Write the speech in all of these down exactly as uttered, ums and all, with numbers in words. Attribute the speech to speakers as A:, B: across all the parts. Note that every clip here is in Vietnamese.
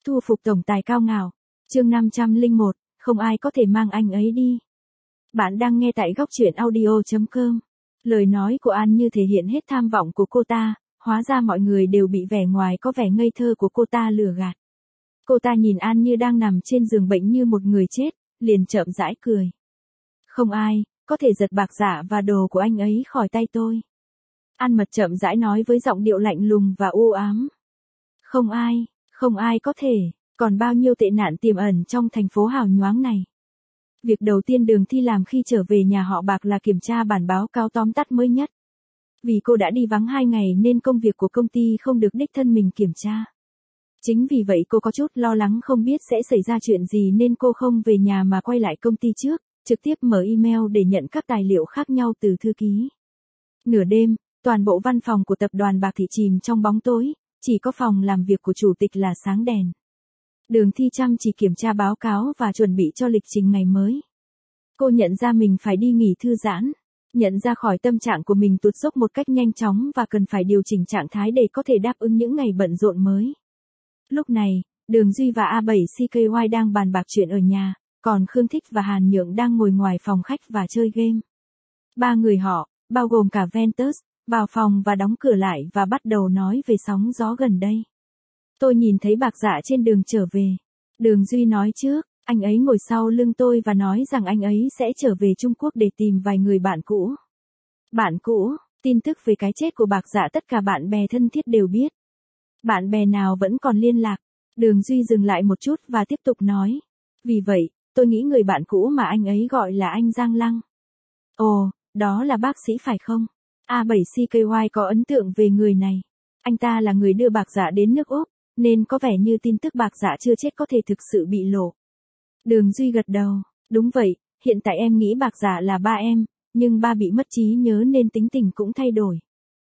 A: thu phục tổng tài cao ngạo. Chương năm trăm lẻ một, không ai có thể mang anh ấy đi. Bạn đang nghe tại góc truyện audio chấm com. Lời nói của An như thể hiện hết tham vọng của cô ta, hóa ra mọi người đều bị vẻ ngoài có vẻ ngây thơ của cô ta lừa gạt. Cô ta nhìn An như đang nằm trên giường bệnh như một người chết, liền chậm rãi cười. Không ai có thể giật bạc dạ và đồ của anh ấy khỏi tay tôi. An Mật chậm rãi nói với giọng điệu lạnh lùng và u ám. Không ai, không ai có thể, còn bao nhiêu tệ nạn tiềm ẩn trong thành phố hào nhoáng này. Việc đầu tiên Đường Thi làm khi trở về nhà họ Bạc là kiểm tra bản báo cáo tóm tắt mới nhất. Vì cô đã đi vắng hai ngày nên công việc của công ty không được đích thân mình kiểm tra. Chính vì vậy cô có chút lo lắng không biết sẽ xảy ra chuyện gì nên cô không về nhà mà quay lại công ty trước, trực tiếp mở email để nhận các tài liệu khác nhau từ thư ký. Nửa đêm, toàn bộ văn phòng của tập đoàn Bạc Thị chìm trong bóng tối, chỉ có phòng làm việc của chủ tịch là sáng đèn. Đường Thi chăm chỉ kiểm tra báo cáo và chuẩn bị cho lịch trình ngày mới. Cô nhận ra mình phải đi nghỉ thư giãn, nhận ra khỏi tâm trạng của mình tụt dốc một cách nhanh chóng và cần phải điều chỉnh trạng thái để có thể đáp ứng những ngày bận rộn mới. Lúc này, Đường Duy và A bảy C K Y đang bàn bạc chuyện ở nhà, còn Khương Thích và Hàn Nhượng đang ngồi ngoài phòng khách và chơi game. Ba người họ, bao gồm cả Ventus, vào phòng và đóng cửa lại và bắt đầu nói về sóng gió gần đây. Tôi nhìn thấy Bạc Dạ trên đường trở về. Đường Duy nói trước, anh ấy ngồi sau lưng tôi và nói rằng anh ấy sẽ trở về Trung Quốc để tìm vài người bạn cũ. Bạn cũ, tin tức về cái chết của Bạc Dạ tất cả bạn bè thân thiết đều biết. Bạn bè nào vẫn còn liên lạc. Đường Duy dừng lại một chút và tiếp tục nói. Vì vậy, tôi nghĩ người bạn cũ mà anh ấy gọi là anh Giang Lăng. Ồ, đó là bác sĩ phải không? A bảy C K Y có ấn tượng về người này. Anh ta là người đưa Bạc Dạ đến nước Úc, nên có vẻ như tin tức Bạc Dạ chưa chết có thể thực sự bị lộ. Đường Duy gật đầu, đúng vậy, hiện tại em nghĩ Bạc Dạ là ba em, nhưng ba bị mất trí nhớ nên tính tình cũng thay đổi.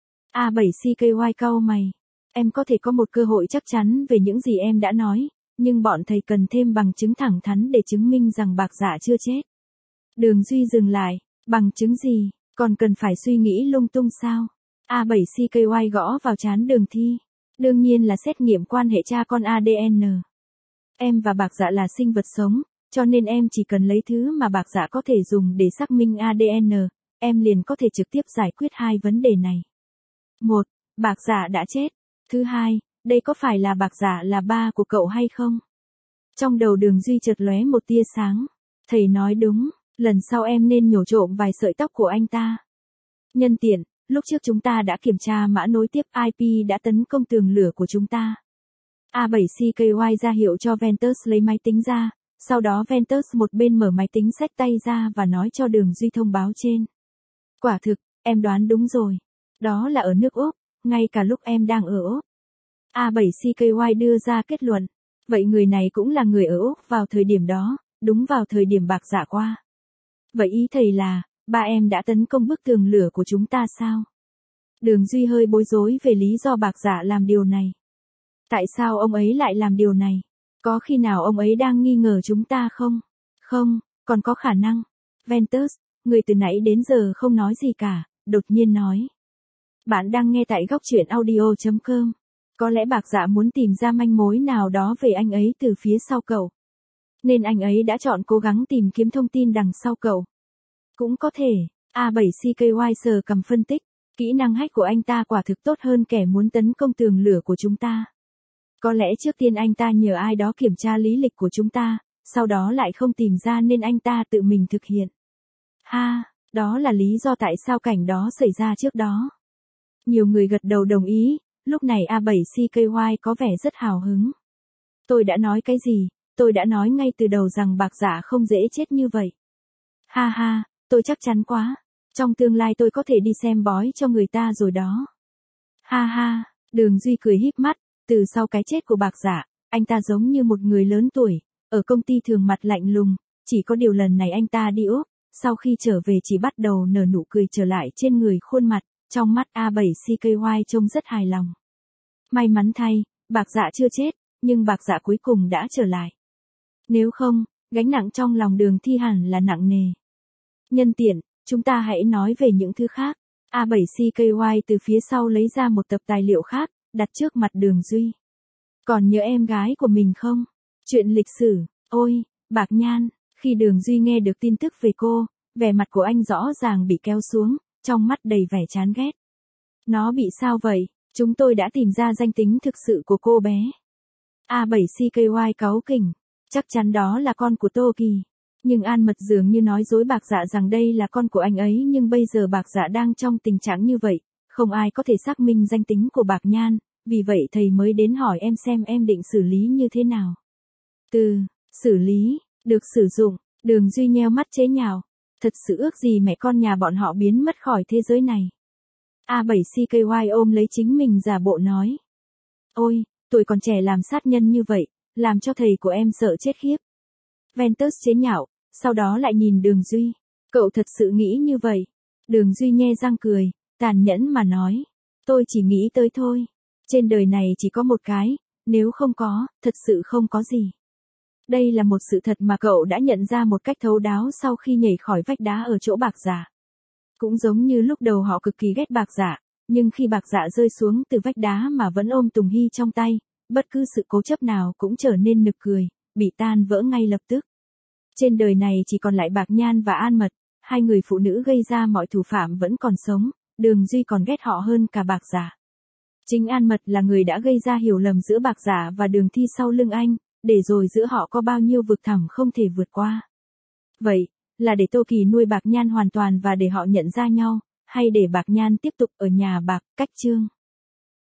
A: A bảy C K Y cau mày, em có thể có một cơ hội chắc chắn về những gì em đã nói, nhưng bọn thầy cần thêm bằng chứng thẳng thắn để chứng minh rằng Bạc Dạ chưa chết. Đường Duy dừng lại, bằng chứng gì, còn cần phải suy nghĩ lung tung sao? A bảy C K Y gõ vào trán Đường Thi. Đương nhiên là xét nghiệm quan hệ cha con A D N. Em và Bạc Dạ là sinh vật sống, cho nên em chỉ cần lấy thứ mà Bạc Dạ có thể dùng để xác minh A D N, em liền có thể trực tiếp giải quyết hai vấn đề này. Một, Bạc Dạ đã chết. Thứ hai, đây có phải là Bạc Dạ là ba của cậu hay không? Trong đầu Đường Duy chợt lóe một tia sáng. Thầy nói đúng, lần sau em nên nhổ trộm vài sợi tóc của anh ta. Nhân tiện, lúc trước chúng ta đã kiểm tra mã nối tiếp I P đã tấn công tường lửa của chúng ta. A bảy C K Y ra hiệu cho Ventus lấy máy tính ra, sau đó Ventus một bên mở máy tính xách tay ra và nói cho Đường Duy thông báo trên. Quả thực, em đoán đúng rồi. Đó là ở nước Úc, ngay cả lúc em đang ở Úc. A bảy C K Y đưa ra kết luận. Vậy người này cũng là người ở Úc vào thời điểm đó, đúng vào thời điểm Bạc Dạ qua. Vậy ý thầy là, ba em đã tấn công bức tường lửa của chúng ta sao? Đường Duy hơi bối rối về lý do Bạc Dạ làm điều này. Tại sao ông ấy lại làm điều này? Có khi nào ông ấy đang nghi ngờ chúng ta không? Không, còn có khả năng. Ventus, người từ nãy đến giờ không nói gì cả, đột nhiên nói. Bạn đang nghe tại góc truyện audio chấm com. Có lẽ Bạc Dạ muốn tìm ra manh mối nào đó về anh ấy từ phía sau cậu. Nên anh ấy đã chọn cố gắng tìm kiếm thông tin đằng sau cậu. Cũng có thể, A bảy C K Y sờ cầm phân tích, kỹ năng hack của anh ta quả thực tốt hơn kẻ muốn tấn công tường lửa của chúng ta. Có lẽ trước tiên anh ta nhờ ai đó kiểm tra lý lịch của chúng ta, sau đó lại không tìm ra nên anh ta tự mình thực hiện. Ha, đó là lý do tại sao cảnh đó xảy ra trước đó. Nhiều người gật đầu đồng ý, lúc này A bảy C K Y có vẻ rất hào hứng. Tôi đã nói cái gì, tôi đã nói ngay từ đầu rằng Bạc Dạ không dễ chết như vậy. Ha ha, tôi chắc chắn quá. Trong tương lai tôi có thể đi xem bói cho người ta rồi đó. Ha ha, Đường Duy cười híp mắt, từ sau cái chết của Bạc Dạ, anh ta giống như một người lớn tuổi, ở công ty thường mặt lạnh lùng, chỉ có điều lần này anh ta đi Úc, sau khi trở về chỉ bắt đầu nở nụ cười trở lại trên người khuôn mặt, trong mắt A bảy C K Y trông rất hài lòng. May mắn thay, Bạc Dạ chưa chết, nhưng Bạc Dạ cuối cùng đã trở lại. Nếu không, gánh nặng trong lòng Đường Thi hẳn là nặng nề. Nhân tiện, chúng ta hãy nói về những thứ khác. A bảy C K Y từ phía sau lấy ra một tập tài liệu khác, đặt trước mặt Đường Duy. Còn nhớ em gái của mình không? Chuyện lịch sử, ôi, Bạc Nhan, khi Đường Duy nghe được tin tức về cô, vẻ mặt của anh rõ ràng bị kéo xuống, trong mắt đầy vẻ chán ghét. Nó bị sao vậy? Chúng tôi đã tìm ra danh tính thực sự của cô bé. A bảy C K Y cáu kỉnh, chắc chắn đó là con của Tô Kỳ. Nhưng An Mật dường như nói dối Bạc Dạ rằng đây là con của anh ấy, nhưng bây giờ Bạc Dạ đang trong tình trạng như vậy, không ai có thể xác minh danh tính của Bạc Nhan, vì vậy thầy mới đến hỏi em xem em định xử lý như thế nào. Từ, xử lý, được sử dụng, Đường Duy nheo mắt chế nhạo, thật sự ước gì mẹ con nhà bọn họ biến mất khỏi thế giới này. A bảy C K Y ôm lấy chính mình giả bộ nói. Ôi, tuổi còn trẻ làm sát nhân như vậy, làm cho thầy của em sợ chết khiếp. Ventus chế nhạo, sau đó lại nhìn Đường Duy. Cậu thật sự nghĩ như vậy? Đường Duy nhe răng cười, tàn nhẫn mà nói. Tôi chỉ nghĩ tới thôi. Trên đời này chỉ có một cái, nếu không có, thật sự không có gì. Đây là một sự thật mà cậu đã nhận ra một cách thấu đáo sau khi nhảy khỏi vách đá ở chỗ Bạc Dạ. Cũng giống như lúc đầu họ cực kỳ ghét Bạc Dạ, nhưng khi Bạc Dạ rơi xuống từ vách đá mà vẫn ôm Tùng Hy trong tay, bất cứ sự cố chấp nào cũng trở nên nực cười, bị tan vỡ ngay lập tức. Trên đời này chỉ còn lại Bạc Nhan và An Mật, hai người phụ nữ gây ra mọi thủ phạm vẫn còn sống, Đường Duy còn ghét họ hơn cả Bạc Dạ. Chính An Mật là người đã gây ra hiểu lầm giữa Bạc Dạ và Đường Thi sau lưng anh, để rồi giữa họ có bao nhiêu vực thẳm không thể vượt qua. Vậy, là để Tô Kỳ nuôi Bạc Nhan hoàn toàn và để họ nhận ra nhau, hay để Bạc Nhan tiếp tục ở nhà Bạc, cách chương.